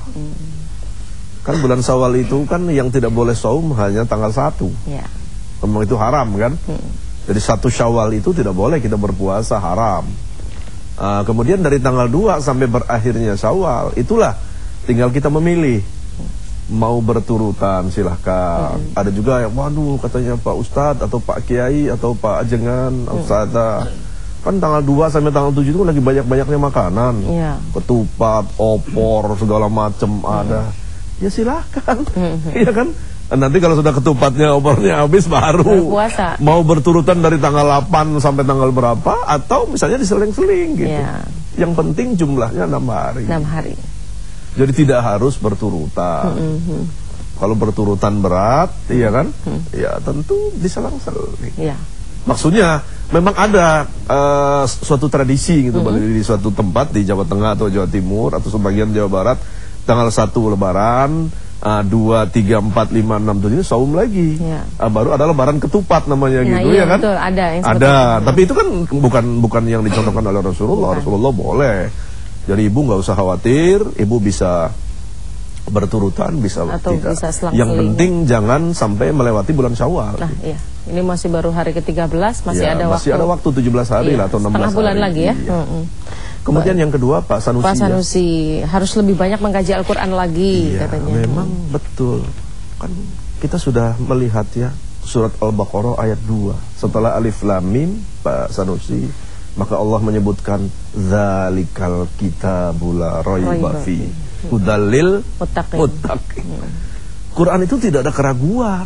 D: Kan bulan Syawal itu kan yang tidak boleh saum hanya tanggal 1.
C: Ya.
D: Memang itu haram kan? Jadi 1 Syawal itu tidak boleh kita berpuasa, haram. Kemudian dari tanggal 2 sampai berakhirnya Syawal, itulah tinggal kita memilih mau berturutan, silahkan. Ada juga yang waduh katanya Pak Ustadz atau Pak Kiai atau Pak Ajengan, Ustadzah, kan tanggal 2 sampai tanggal 7 itu lagi banyak-banyaknya makanan, ketupat, opor, segala macam ada. Ya silahkan, iya kan? Nanti kalau sudah ketupatnya, opornya habis baru
C: berpuasa.
D: Mau berturutan dari tanggal 8 sampai tanggal berapa, atau misalnya diseling-seling gitu. Yang penting jumlahnya 6 hari.
C: 6 hari.
D: Jadi tidak harus berturutan. Kalau berturutan berat, iya kan? Ya tentu diselang-seling. Maksudnya memang ada suatu tradisi gitu, di suatu tempat di Jawa Tengah atau Jawa Timur atau sebagian Jawa Barat, tanggal 1 Lebaran, 2, 3, 4, 5, 6, 7 saum lagi. Baru ada lebaran ketupat namanya gitu, ya kan?
C: Betul, ada yang
D: ada, tapi itu kan bukan yang dicontohkan oleh Rasulullah. Rasulullah boleh. Jadi ibu nggak usah khawatir, ibu bisa berturutan, bisa
C: atau
D: tidak.
C: bisa
D: Yang penting jangan sampai melewati bulan Syawal.
C: Nah, iya. Ini masih baru hari ke-13, masih ada waktu.
D: Masih ada waktu 17 hari lah atau 16
C: setengah bulan
D: hari.
C: lagi ya.
D: Kemudian yang kedua Pak Sanusi.
C: Pak Sanusi harus lebih banyak mengkaji Al-Quran lagi katanya.
D: Memang betul. Kan kita sudah melihat ya surat Al-Baqarah ayat 2. Setelah Alif Lam Mim, Pak Sanusi, maka Allah menyebutkan zalikal kitabul la raiba fi hudallil muttaqin. Quran itu tidak ada keraguan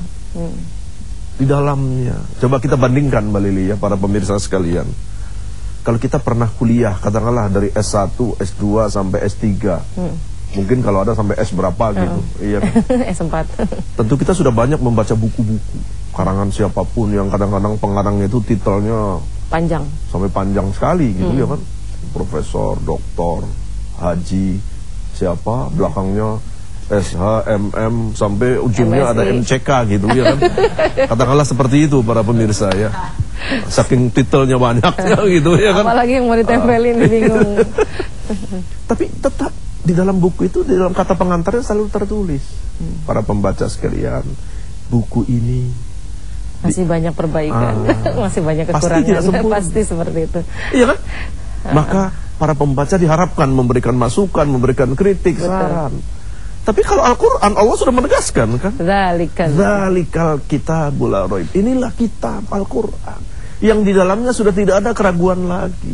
D: di dalamnya. Coba kita bandingkan Mbak Lili ya, para pemirsa sekalian. Kalau kita pernah kuliah, katakanlah dari S1, S2 sampai S3, mungkin kalau ada sampai S berapa gitu, iya kan?
C: S4.
D: Tentu kita sudah banyak membaca buku-buku karangan siapapun yang kadang-kadang pengarangnya itu titelnya
C: panjang,
D: sampai panjang sekali gitu, ya kan? Profesor, doktor, haji, siapa belakangnya SH, MM, sampai ujungnya ada MCK gitu, ya kan? Katakanlah seperti itu para pemirsa ya. Saking titelnya banyaknya gitu, ya kan?
C: Apalagi yang mau ditempelin, bingung.
D: Tapi tetap di dalam buku itu, di dalam kata pengantarnya selalu tertulis, para pembaca sekalian, buku ini
C: masih banyak perbaikan, masih banyak kekurangan, pasti seperti itu.
D: Iya kan? Maka para pembaca diharapkan memberikan masukan, memberikan kritik, saran. Tapi kalau Al-Quran, Allah sudah menegaskan kan, zalikal kitabul la raib, inilah kitab Al-Quran yang di dalamnya sudah tidak ada keraguan lagi,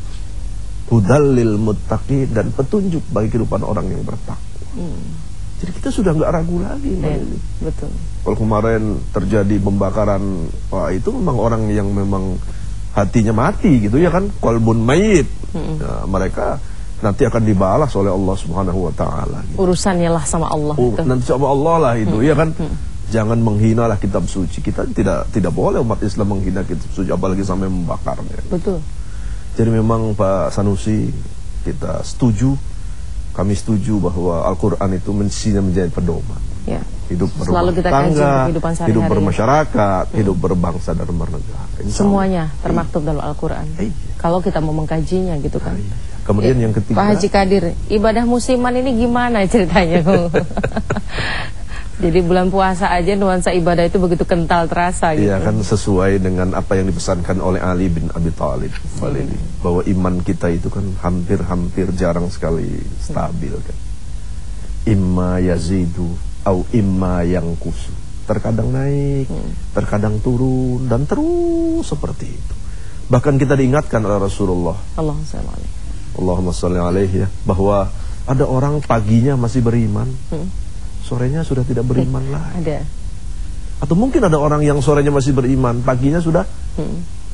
D: hudallil muttaqin, dan petunjuk bagi kehidupan orang yang bertakwa. Jadi kita sudah nggak ragu lagi.
C: Betul.
D: Kalau kemarin terjadi pembakaran, wah itu memang orang yang memang hatinya mati gitu, ya kan, qalbun mayit. Nah, mereka nanti akan dibalas oleh Allah Subhanahu wa taala. Gitu.
C: Urusannya lah sama Allah.
D: Nanti sama Allah lah itu, ya kan. Jangan menghina lah kitab suci. Kita tidak boleh umat Islam menghina kitab suci, apalagi sampai membakarnya.
C: Betul.
D: Jadi memang Pak Sanusi, kita setuju, kami setuju bahwa Al-Quran itu mestinya menjadi pedoman.
C: Ya.
D: Hidup
C: selalu kita kaji kehidupan sehari-hari,
D: hidup bermasyarakat, hidup berbangsa dan bernegara.
C: Semuanya termaktub dalam Al-Quran. Kalau kita mau mengkajinya gitu kan.
D: Kemudian yang ketiga,
C: Pak Haji Kadir, ibadah musiman ini gimana ceritanya? Jadi bulan puasa aja nuansa ibadah itu begitu kental terasa gitu.
D: Iya kan, sesuai dengan apa yang dipesankan oleh Ali bin Abi Thalib, bahwa iman kita itu kan hampir-hampir jarang sekali stabil kan. Imma yazidu au imma yangkusu. Terkadang naik, terkadang turun, dan terus seperti itu. Bahkan kita diingatkan oleh Rasulullah, Allahumma sholli alaihi, ya, bahwa ada orang paginya masih beriman, sorenya sudah tidak beriman lagi.
C: Ada.
D: Atau mungkin ada orang yang sorenya masih beriman, paginya sudah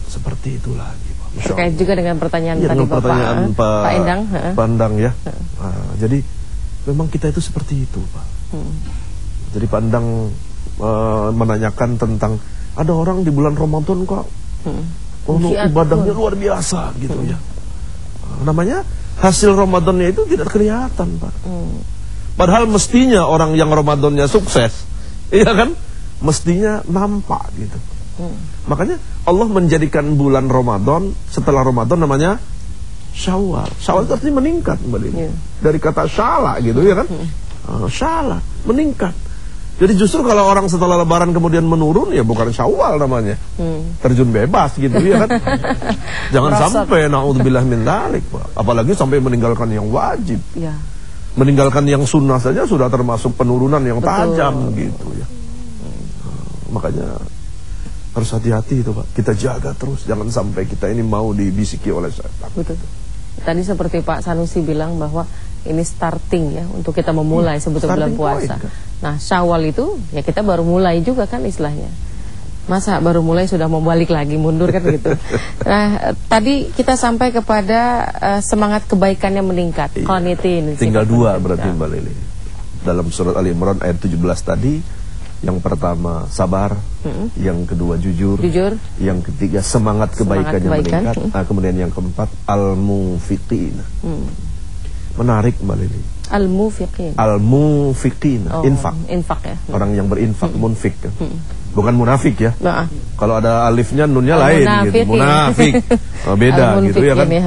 D: seperti itu lagi, Pak.
C: Terkait juga dengan pertanyaan
D: ya,
C: tadi
D: dengan pertanyaan
C: Pak Endang.
D: Pak Endang ya. Jadi memang kita itu seperti itu, Pak. Jadi Pak Endang menanyakan tentang ada orang di bulan Ramadan kok ibadahnya luar biasa gitu ya. Namanya hasil Ramadannya itu tidak kelihatan, Pak. Padahal mestinya orang yang Ramadannya sukses, iya kan? Mestinya nampak gitu. Makanya Allah menjadikan bulan Ramadan setelah Ramadan namanya Syawal. Syawal itu artinya meningkat, Mbak Lili. Dari kata syala gitu ya kan? Syala, meningkat. Jadi justru kalau orang setelah Lebaran kemudian menurun, ya bukan Syawal namanya, terjun bebas gitu ya kan? Jangan sampai naudzubillah min dzalik, Pak. Apalagi sampai meninggalkan yang wajib.
C: Ya.
D: Meninggalkan yang sunnah saja sudah termasuk penurunan yang tajam gitu ya. Makanya harus hati-hati itu, Pak. Kita jaga terus, jangan sampai kita ini mau dibisiki oleh setan.
C: Betul. Tadi seperti Pak Sanusi bilang bahwa ini starting ya untuk kita memulai sebetulnya bulan puasa. Nah, Syawal itu ya kita baru mulai juga kan istilahnya. Masa baru mulai sudah mau balik lagi mundur kan gitu. Nah, tadi kita sampai kepada semangat kebaikannya meningkat. Qanitin.
D: Tinggal dua berarti Mbak Lili. Dalam surat Ali Imran ayat 17 tadi, yang pertama sabar, yang kedua jujur, yang ketiga semangat kebaikannya meningkat. Kemudian yang keempat al-mufiqin. Menarik Mbak Lili.
C: Al-mufiqin.
D: Al-mufiqin, infak
C: ya.
D: Orang yang berinfak, munfik kan. Bukan munafik ya. Kalau ada alifnya nunnya lain gitu. Munafik. Beda gitu ya kan.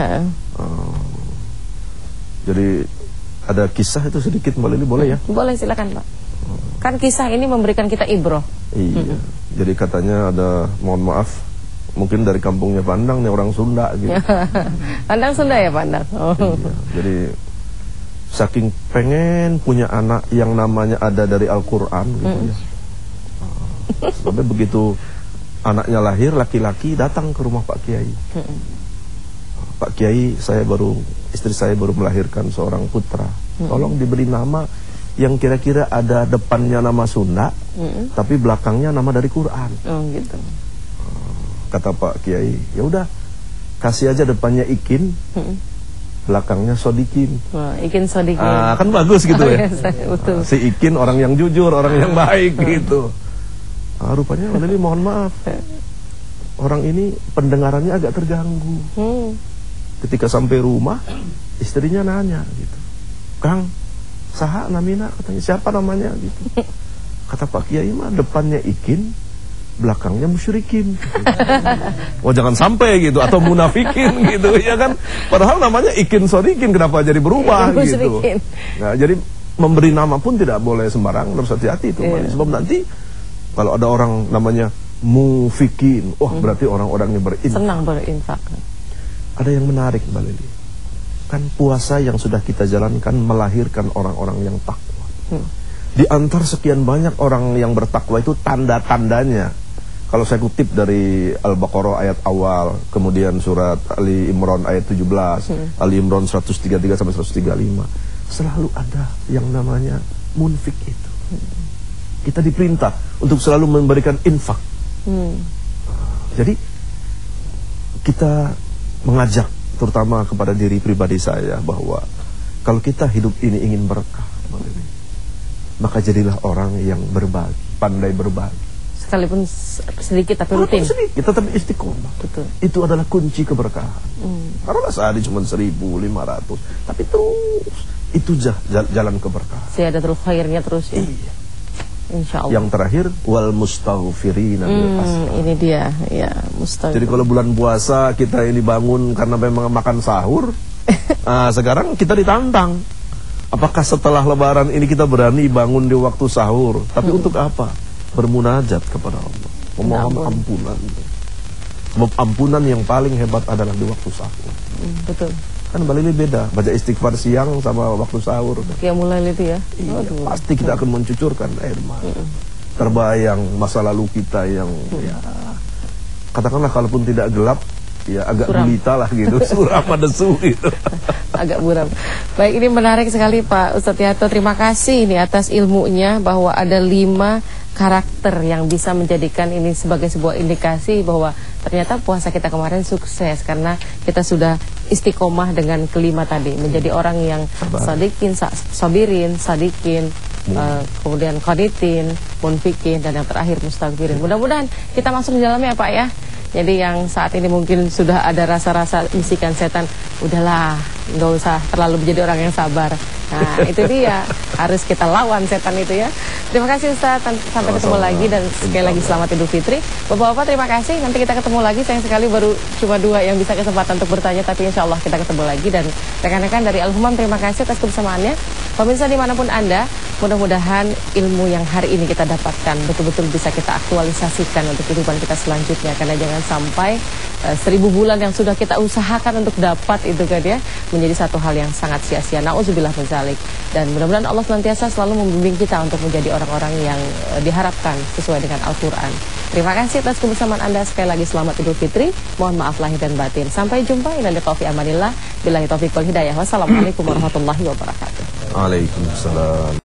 D: Jadi ada kisah itu sedikit Mbak Lili, boleh ya?
C: Boleh, silakan Pak. Kan kisah ini memberikan kita ibroh.
D: Iya. Jadi katanya ada, mohon maaf, mungkin dari kampungnya Pandang nih, orang Sunda gitu.
C: Pandang Sunda ya Pandang.
D: Iya. Jadi saking pengen punya anak yang namanya ada dari Al-Quran gitu ya. Sampai begitu anaknya lahir laki-laki, datang ke rumah Pak Kiai. Pak Kiai, istri saya baru melahirkan seorang putra. Tolong diberi nama yang kira-kira ada depannya nama Sunda, tapi belakangnya nama dari Quran.
C: Gitu.
D: Kata Pak Kiai, ya udah kasih aja depannya Ikin, belakangnya Sodikin.
C: Ikin Sodikin.
D: Kan bagus gitu ya.
C: Betul.
D: Si Ikin orang yang jujur, orang yang baik gitu. Rupanya ini mohon maaf, orang ini pendengarannya agak terganggu. Ketika sampai rumah, istrinya nanya gitu, Kang, saha namina, katanya, siapa namanya gitu. Kata Pak Kiai mah depannya Ikin, belakangnya musyrikin. Jangan sampai gitu, atau munafikin gitu ya kan. Padahal namanya Ikin Sodikin, kenapa jadi berubah gitu. Nah, jadi memberi nama pun tidak boleh sembarang, harus hati-hati itu. Sebab nanti kalau ada orang namanya mufikin, berarti orang-orang yang berinfak.
C: Senang berinfak.
D: Ada yang menarik Mbak Lili. Kan puasa yang sudah kita jalankan melahirkan orang-orang yang takwa. Di antar sekian banyak orang yang bertakwa itu tanda-tandanya. Kalau saya kutip dari Al-Baqarah ayat awal, kemudian surat Ali Imran ayat 17, Ali Imran 133 sampai 135, selalu ada yang namanya munfik itu. Kita diperintah untuk selalu memberikan infak. Jadi kita mengajak terutama kepada diri pribadi saya bahwa kalau kita hidup ini ingin berkah, maka jadilah orang yang berbagi, pandai berbagi.
C: Sekalipun sedikit tapi rutin.
D: Sedikit tetap istiqomah. Betul. Itu adalah kunci keberkahan. Karena sehari cuma 1.500, tapi terus itu jalan keberkahan.
C: Ziyadatul khairnya terus ya.
D: Iya.
C: Insyaallah.
D: Yang terakhir wal mustaghfirina bil ashar.
C: Ini dia ya, mustaghfir.
D: Jadi kalau bulan puasa kita ini bangun karena memang makan sahur, sekarang kita ditantang. Apakah setelah lebaran ini kita berani bangun di waktu sahur? Tapi untuk apa? Bermunajat kepada Allah, memohon ampunan. Sebab ampunan yang paling hebat adalah di waktu sahur.
C: Betul.
D: Kan balik beda, baca istighfar siang sama waktu sahur.
C: Ya mulai itu ya.
D: Pasti kita akan mencucurkan air mata. Terbayang masa lalu kita yang ya, katakanlah kalaupun tidak gelap, ya agak gulita lah gitu, suram desu gitu.
C: Agak buram. Baik, ini menarik sekali Pak Ustadz Yato. Terima kasih ini atas ilmunya bahwa ada 5 karakter yang bisa menjadikan ini sebagai sebuah indikasi bahwa ternyata puasa kita kemarin sukses karena kita sudah istiqomah dengan kelima tadi, menjadi orang yang sadikin, sabirin, sadikin, kemudian qanitin, munfikin, dan yang terakhir mustaghfirin. Mudah-mudahan kita masuk di dalamnya Pak ya. Jadi yang saat ini mungkin sudah ada rasa-rasa bisikan setan, udahlah, nggak usah terlalu menjadi orang yang sabar. Nah itu dia, harus kita lawan setan itu ya. Terima kasih Ustaz, sampai ketemu lagi dan sekali lagi selamat Idul Fitri. Bapak-bapak terima kasih, nanti kita ketemu lagi. Sayang sekali baru cuma 2 yang bisa kesempatan untuk bertanya, tapi insya Allah kita ketemu lagi. Dan rekan-rekan dari Al-Humam terima kasih atas kebersamaannya. Pemirsa dimanapun Anda, mudah-mudahan ilmu yang hari ini kita dapatkan betul-betul bisa kita aktualisasikan untuk kehidupan kita selanjutnya. Karena jangan sampai 1000 bulan yang sudah kita usahakan untuk dapat itu kan ya, menjadi satu hal yang sangat sia-sia. Na'udzubillah min dzalik. Dan mudah-mudahan Allah senantiasa selalu membimbing kita untuk menjadi orang-orang yang diharapkan sesuai dengan Al-Quran. Terima kasih atas kebersamaan Anda. Sekali lagi selamat Idul Fitri. Mohon maaf lahir dan batin. Sampai jumpa. Inna lillahi wa amanillah. Billahi taufiq wal hidayah. Wassalamualaikum warahmatullahi wabarakatuh.
D: Waalaikumsalam.